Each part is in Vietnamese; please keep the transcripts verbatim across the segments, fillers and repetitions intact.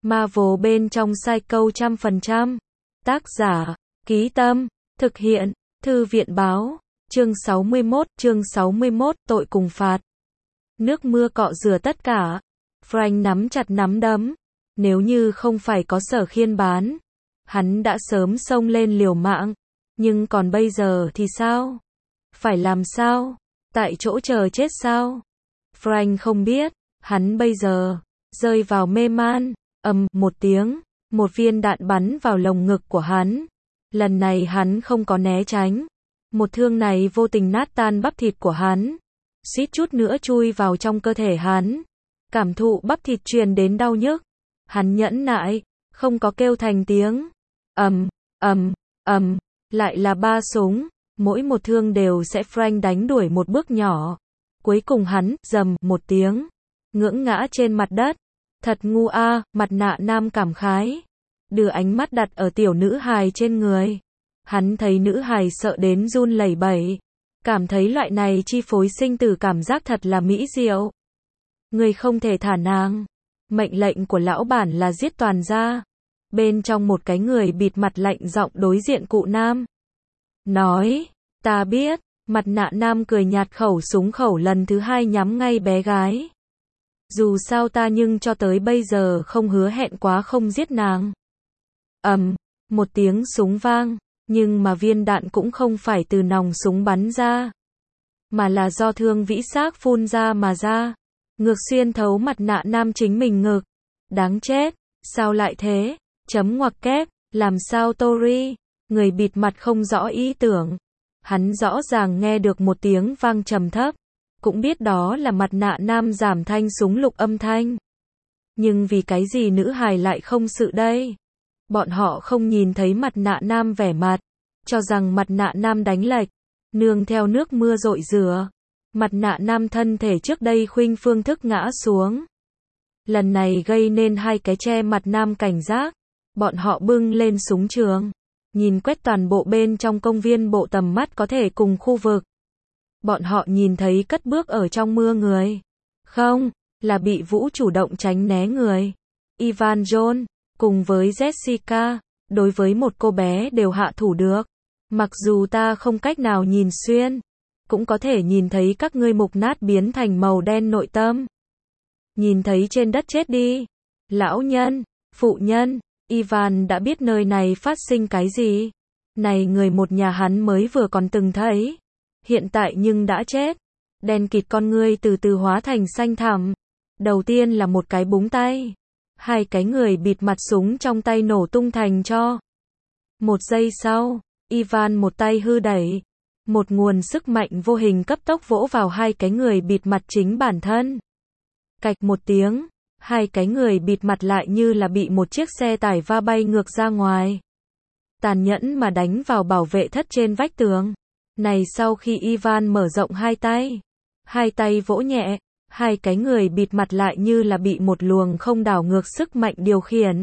Marvel bên trong Psycho trăm phần trăm. Tác giả, Ký Tâm, thực hiện, Thư viện báo, chương sáu mươi mốt, chương sáu mươi mốt, tội cùng phạt. Nước mưa cọ rửa tất cả. Frank nắm chặt nắm đấm. Nếu như không phải có Sở Khiên bán, hắn đã sớm xông lên liều mạng. Nhưng còn bây giờ thì sao? Phải làm sao? Tại chỗ chờ chết sao? Frank không biết, hắn bây giờ rơi vào mê man. Ầm một tiếng, một viên đạn bắn vào lồng ngực của hắn. Lần này hắn không có né tránh. Một thương này vô tình nát tan bắp thịt của hắn, suýt chút nữa chui vào trong cơ thể hắn. Cảm thụ bắp thịt truyền đến đau nhức, hắn nhẫn nại, không có kêu thành tiếng. Ầm, ầm, ầm, lại là ba súng, mỗi một thương đều sẽ Frank đánh đuổi một bước nhỏ. Cuối cùng hắn rầm một tiếng, ngưỡng ngã trên mặt đất. Thật ngu a, Mặt Nạ Nam cảm khái, đưa ánh mắt đặt ở tiểu nữ hài trên người. Hắn thấy nữ hài sợ đến run lẩy bẩy, cảm thấy loại này chi phối sinh tử cảm giác thật là mỹ diệu. Người không thể thả nàng. Mệnh lệnh của lão bản là giết toàn gia. Bên trong một cái người bịt mặt lạnh giọng đối diện cụ Nam. Nói, ta biết. Mặt Nạ Nam cười nhạt, khẩu súng khẩu lần thứ hai nhắm ngay bé gái. Dù sao ta nhưng cho tới bây giờ không hứa hẹn quá không giết nàng. Ầm, một tiếng súng vang, nhưng mà viên đạn cũng không phải từ nòng súng bắn ra, mà là do thương vĩ xác phun ra mà ra, ngược xuyên thấu Mặt Nạ Nam chính mình ngực. Đáng chết, sao lại thế? Chấm ngoặc kép, làm sao Tori? Người bịt mặt không rõ ý tưởng. Hắn rõ ràng nghe được một tiếng vang trầm thấp, cũng biết đó là Mặt Nạ Nam giảm thanh súng lục âm thanh. Nhưng vì cái gì nữ hài lại không sự đây? Bọn họ không nhìn thấy Mặt Nạ Nam vẻ mặt, cho rằng Mặt Nạ Nam đánh lệch, nương theo nước mưa rội rửa. Mặt Nạ Nam thân thể trước đây khuynh phương thức ngã xuống. Lần này gây nên hai cái che mặt Nam cảnh giác. Bọn họ bưng lên súng trường, nhìn quét toàn bộ bên trong công viên bộ tầm mắt có thể cùng khu vực. Bọn họ nhìn thấy cất bước ở trong mưa người. Không, là bị Vũ chủ động tránh né người. Ivan John, cùng với Jessica, đối với một cô bé đều hạ thủ được. Mặc dù ta không cách nào nhìn xuyên, cũng có thể nhìn thấy các ngươi mục nát biến thành màu đen nội tâm. Nhìn thấy trên đất chết đi. Lão nhân, phụ nhân, Ivan đã biết nơi này phát sinh cái gì. Này người một nhà hắn mới vừa còn từng thấy. Hiện tại nhưng đã chết. Đen kịt con ngươi từ từ hóa thành xanh thẳm. Đầu tiên là một cái búng tay. Hai cái người bịt mặt súng trong tay nổ tung thành tro. Một giây sau, Ivan một tay hư đẩy. Một nguồn sức mạnh vô hình cấp tốc vỗ vào hai cái người bịt mặt chính bản thân. Cạch một tiếng, hai cái người bịt mặt lại như là bị một chiếc xe tải va bay ngược ra ngoài. Tàn nhẫn mà đánh vào bảo vệ thất trên vách tường. Này sau khi Ivan mở rộng hai tay, hai tay vỗ nhẹ, hai cái người bịt mặt lại như là bị một luồng không đảo ngược sức mạnh điều khiển.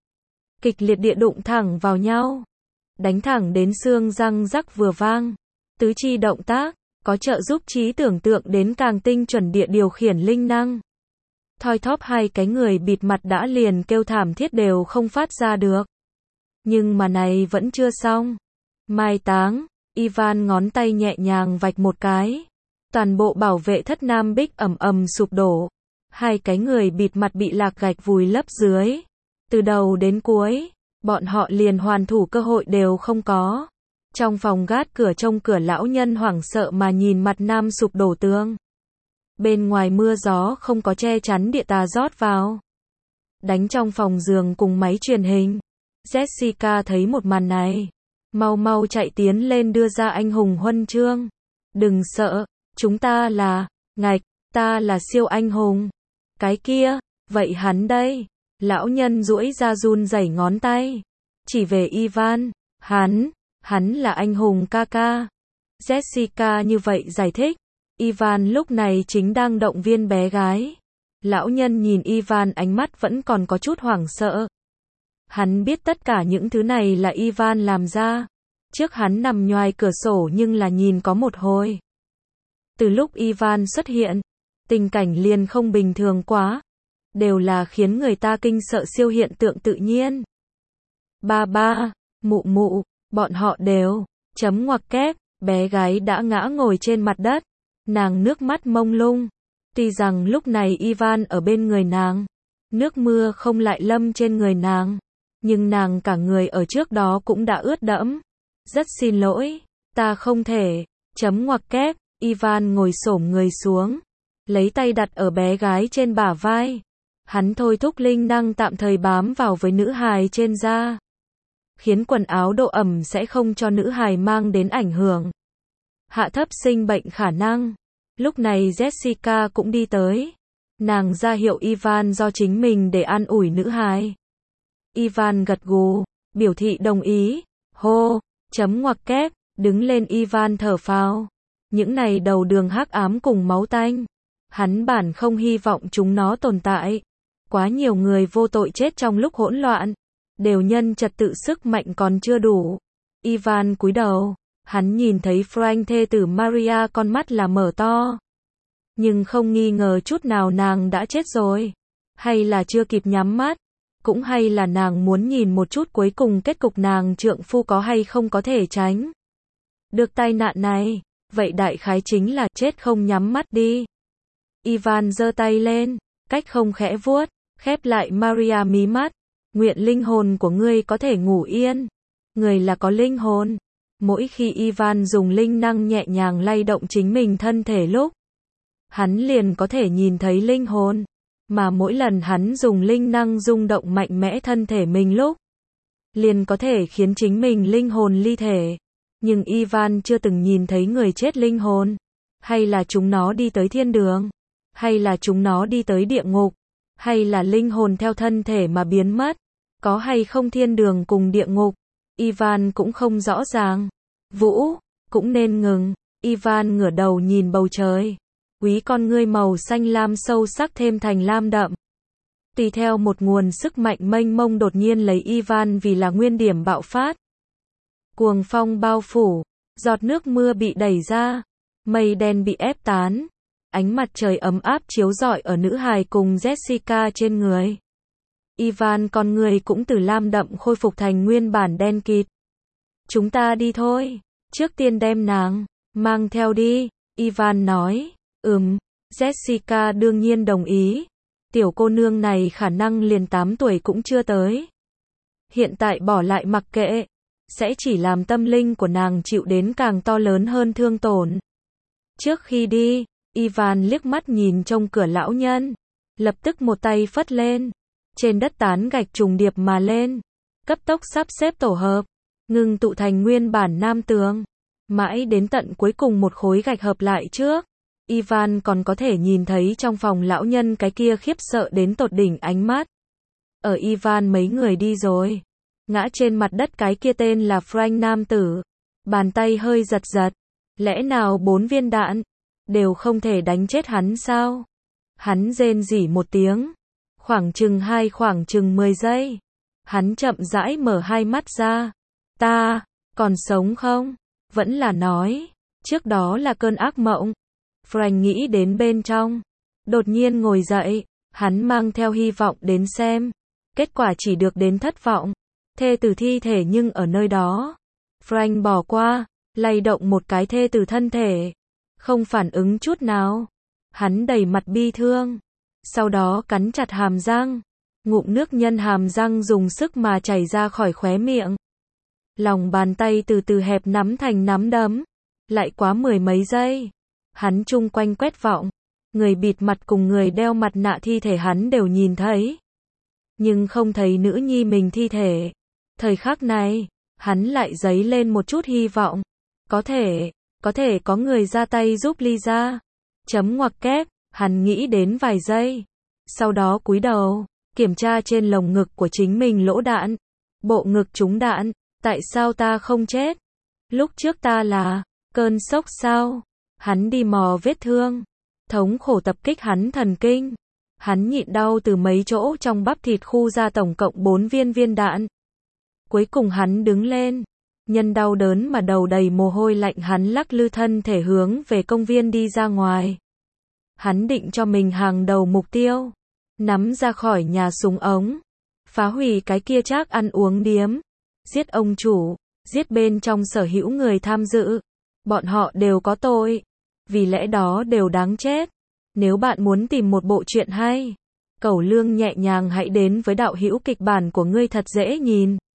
Kịch liệt địa đụng thẳng vào nhau, đánh thẳng đến xương răng rắc vừa vang. Tứ chi động tác, có trợ giúp trí tưởng tượng đến càng tinh chuẩn địa điều khiển linh năng. Thoi thóp hai cái người bịt mặt đã liền kêu thảm thiết đều không phát ra được. Nhưng mà này vẫn chưa xong. Mai táng. Ivan ngón tay nhẹ nhàng vạch một cái. Toàn bộ bảo vệ thất Nam Bích ầm ầm sụp đổ. Hai cái người bịt mặt bị lạc gạch vùi lấp dưới. Từ đầu đến cuối, bọn họ liền hoàn thủ cơ hội đều không có. Trong phòng gác cửa trông cửa lão nhân hoảng sợ mà nhìn mặt Nam sụp đổ tường. Bên ngoài mưa gió không có che chắn địa tà rót vào. Đánh trong phòng giường cùng máy truyền hình. Jessica thấy một màn này. Mau mau chạy tiến lên đưa ra anh hùng huân chương. Đừng sợ, chúng ta là, ngạch, ta là siêu anh hùng. Cái kia, vậy hắn đây. Lão nhân duỗi ra run rẩy ngón tay. Chỉ về Ivan, hắn, hắn là anh hùng ca ca. Jessica như vậy giải thích. Ivan lúc này chính đang động viên bé gái. Lão nhân nhìn Ivan ánh mắt vẫn còn có chút hoảng sợ. Hắn biết tất cả những thứ này là Ivan làm ra. Trước hắn nằm nhoài cửa sổ nhưng là nhìn có một hồi. Từ lúc Ivan xuất hiện, tình cảnh liền không bình thường quá. đều là khiến người ta kinh sợ siêu hiện tượng tự nhiên. Ba ba, mụ mụ, bọn họ đều, chấm ngoặc kép, bé gái đã ngã ngồi trên mặt đất, nàng nước mắt mông lung. Tuy rằng lúc này Ivan ở bên người nàng, nước mưa không lại lâm trên người nàng, nhưng nàng cả người ở trước đó cũng đã ướt đẫm. Rất xin lỗi, ta không thể, chấm ngoặc kép, Ivan ngồi xổm người xuống, lấy tay đặt ở bé gái trên bả vai. Hắn thôi thúc linh năng tạm thời bám vào với nữ hài trên da, khiến quần áo độ ẩm sẽ không cho nữ hài mang đến ảnh hưởng hạ thấp sinh bệnh khả năng. Lúc này Jessica cũng đi tới, nàng ra hiệu Ivan do chính mình để an ủi nữ hài. Ivan gật gù, biểu thị đồng ý. Hô, chấm ngoặc kép, đứng lên. Ivan thở phào. Những này đầu đường hắc ám cùng máu tanh, hắn bản không hy vọng chúng nó tồn tại. Quá nhiều người vô tội chết trong lúc hỗn loạn, đều nhân trật tự sức mạnh còn chưa đủ. Ivan cúi đầu, hắn nhìn thấy Frank thê tử Maria, con mắt là mở to. Nhưng không nghi ngờ chút nào nàng đã chết rồi. Hay là chưa kịp nhắm mắt, cũng hay là nàng muốn nhìn một chút cuối cùng kết cục nàng trượng phu có hay không có thể tránh được tai nạn này. Vậy đại khái chính là chết không nhắm mắt đi. Ivan giơ tay lên, cách không khẽ vuốt, khép lại Maria mí mắt. Nguyện linh hồn của ngươi có thể ngủ yên. Người là có linh hồn. Mỗi khi Ivan dùng linh năng nhẹ nhàng lay động chính mình thân thể lúc, hắn liền có thể nhìn thấy linh hồn. Mà mỗi lần hắn dùng linh năng rung động mạnh mẽ thân thể mình lúc, liền có thể khiến chính mình linh hồn ly thể. Nhưng Ivan chưa từng nhìn thấy người chết linh hồn. Hay là chúng nó đi tới thiên đường? Hay là chúng nó đi tới địa ngục? Hay là linh hồn theo thân thể mà biến mất? Có hay không thiên đường cùng địa ngục? Ivan cũng không rõ ràng. Vũ, cũng nên ngừng. Ivan ngửa đầu nhìn bầu trời. Quý con ngươi màu xanh lam sâu sắc thêm thành lam đậm. Tùy theo một nguồn sức mạnh mênh mông đột nhiên lấy Ivan vì là nguyên điểm bạo phát. Cuồng phong bao phủ, giọt nước mưa bị đẩy ra, mây đen bị ép tán, ánh mặt trời ấm áp chiếu rọi ở nữ hài cùng Jessica trên người. Ivan con người cũng từ lam đậm khôi phục thành nguyên bản đen kịt. Chúng ta đi thôi, trước tiên đem nàng mang theo đi, Ivan nói. Ừm, Jessica đương nhiên đồng ý. Tiểu cô nương này khả năng liền tám tuổi cũng chưa tới. Hiện tại bỏ lại mặc kệ, sẽ chỉ làm tâm linh của nàng chịu đến càng to lớn hơn thương tổn. Trước khi đi, Ivan liếc mắt nhìn trông cửa lão nhân, lập tức một tay phất lên. Trên đất tán gạch trùng điệp mà lên, cấp tốc sắp xếp tổ hợp, ngừng tụ thành nguyên bản nam tường. Mãi đến tận cuối cùng một khối gạch hợp lại trước, Ivan còn có thể nhìn thấy trong phòng lão nhân cái kia khiếp sợ đến tột đỉnh ánh mắt. Ở Ivan mấy người đi rồi, ngã trên mặt đất cái kia tên là Frank nam tử, bàn tay hơi giật giật. Lẽ nào bốn viên đạn đều không thể đánh chết hắn sao? Hắn rên rỉ một tiếng, khoảng chừng hai khoảng chừng mười giây, hắn chậm rãi mở hai mắt ra. Ta còn sống không? Vẫn là nói trước đó là cơn ác mộng. Frank nghĩ đến bên trong, đột nhiên ngồi dậy, hắn mang theo hy vọng đến xem, kết quả chỉ được đến thất vọng. Thê tử thi thể nhưng ở nơi đó. Frank bỏ qua, lay động một cái thê tử thân thể, không phản ứng chút nào. Hắn đầy mặt bi thương, sau đó cắn chặt hàm răng, ngụm nước nhân hàm răng dùng sức mà chảy ra khỏi khóe miệng. Lòng bàn tay từ từ hẹp nắm thành nắm đấm. Lại quá mười mấy giây, hắn chung quanh quét vọng, người bịt mặt cùng người đeo mặt nạ thi thể hắn đều nhìn thấy, nhưng không thấy nữ nhi mình thi thể. Thời khắc này, hắn lại dấy lên một chút hy vọng. Có thể, có thể có người ra tay giúp Lisa. Chấm ngoặc kép, hắn nghĩ đến vài giây. Sau đó cúi đầu, kiểm tra trên lồng ngực của chính mình lỗ đạn. Bộ ngực trúng đạn, tại sao ta không chết? Lúc trước ta là cơn sốc sao? Hắn đi mò vết thương, thống khổ tập kích hắn thần kinh. Hắn nhịn đau từ mấy chỗ trong bắp thịt khu ra tổng cộng bốn viên viên đạn. Cuối cùng hắn đứng lên, nhân đau đớn mà đầu đầy mồ hôi lạnh hắn lắc lư thân thể hướng về công viên đi ra ngoài. Hắn định cho mình hàng đầu mục tiêu, nắm ra khỏi nhà súng ống, phá hủy cái kia trác ăn uống điếm, giết ông chủ, giết bên trong sở hữu người tham dự. Bọn họ đều có tội, vì lẽ đó đều đáng chết. Nếu bạn muốn tìm một bộ truyện hay, cẩu lương nhẹ nhàng hãy đến với đạo hữu kịch bản của ngươi thật dễ nhìn.